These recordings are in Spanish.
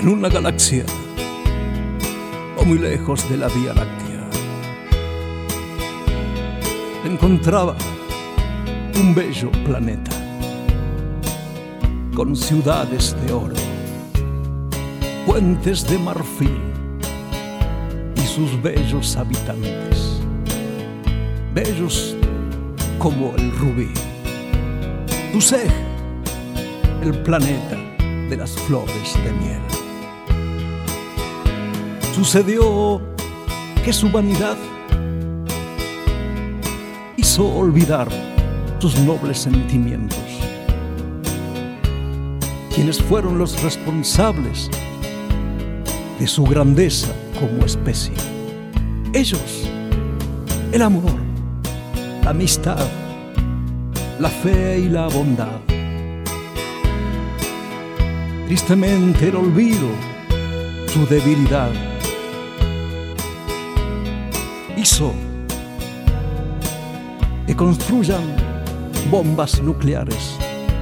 en una galaxia o muy lejos de la Vía Láctea, encontraba un bello planeta con ciudades de oro, puentes de marfil y sus bellos habitantes, bellos como el rubí. Duseg, el planeta de las flores de miel. Sucedió que su vanidad hizo olvidar sus nobles sentimientos. Quienes fueron los responsables de su grandeza como especie. Ellos, el amor, la amistad, la fe y la bondad. Tristemente el olvido, su debilidad, hizo que construyan bombas nucleares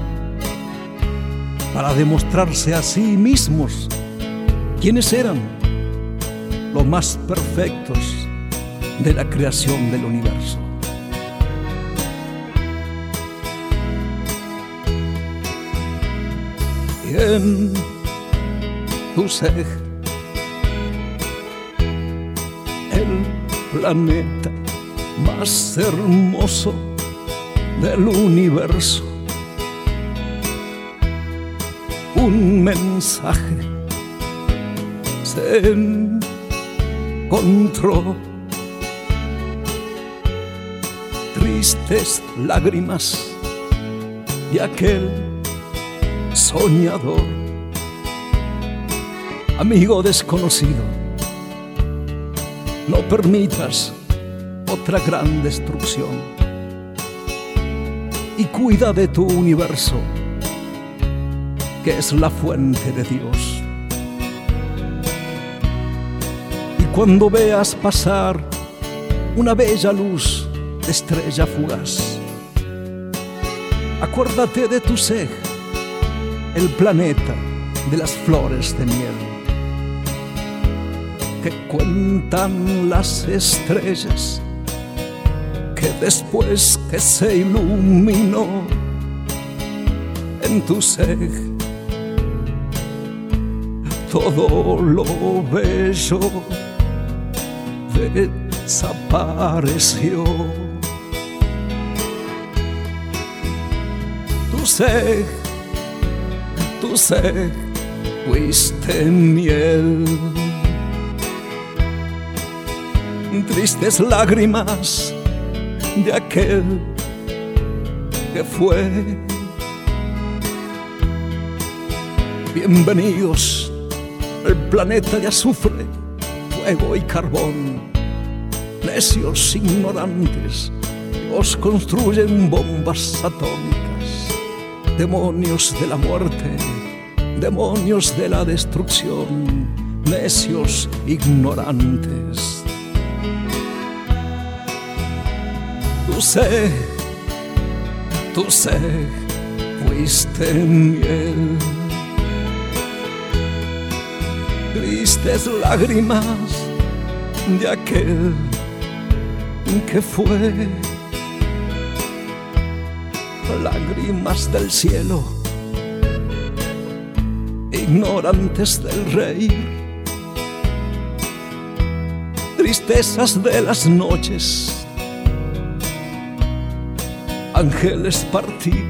para demostrarse a sí mismos quiénes eran los más perfectos de la creación del universo. Y en Duseg, el planeta más hermoso del universo, un mensaje se encontró. Tristes lágrimas de aquel soñador. Amigo desconocido, no permitas otra gran destrucción y cuida de tu universo, que es la fuente de Dios. Y cuando veas pasar una bella luz de estrella fugaz, acuérdate de Duseg, el planeta de las flores de miel, que cuentan las estrellas que después que se iluminó en Duseg, todo lo bello desapareció. Duseg, Duseg, fuiste miel. Tristes lágrimas de aquel que fue. Bienvenidos al planeta de azufre, fuego y carbón. Necios ignorantes, os construyen bombas atómicas. Demonios de la muerte, demonios de la destrucción, necios ignorantes. Duseg, Duseg, fuiste miel. Tristes lágrimas de aquel que fue. Lágrimas del cielo, ignorantes del reír. Tristezas de las noches, ángeles partir.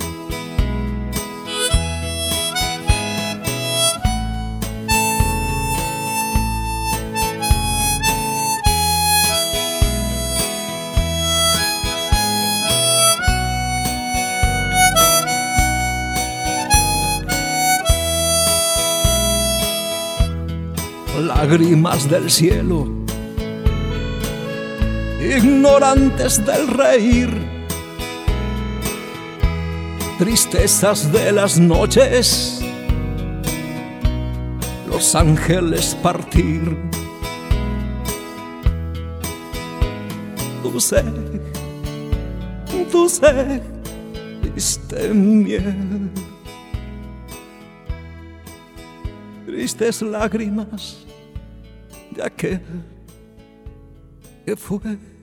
Lágrimas del cielo, ignorantes del reír. Tristezas de las noches, los ángeles partir. Duseg, Duseg, fuiste miel. tristes lágrimas de aquel que fue.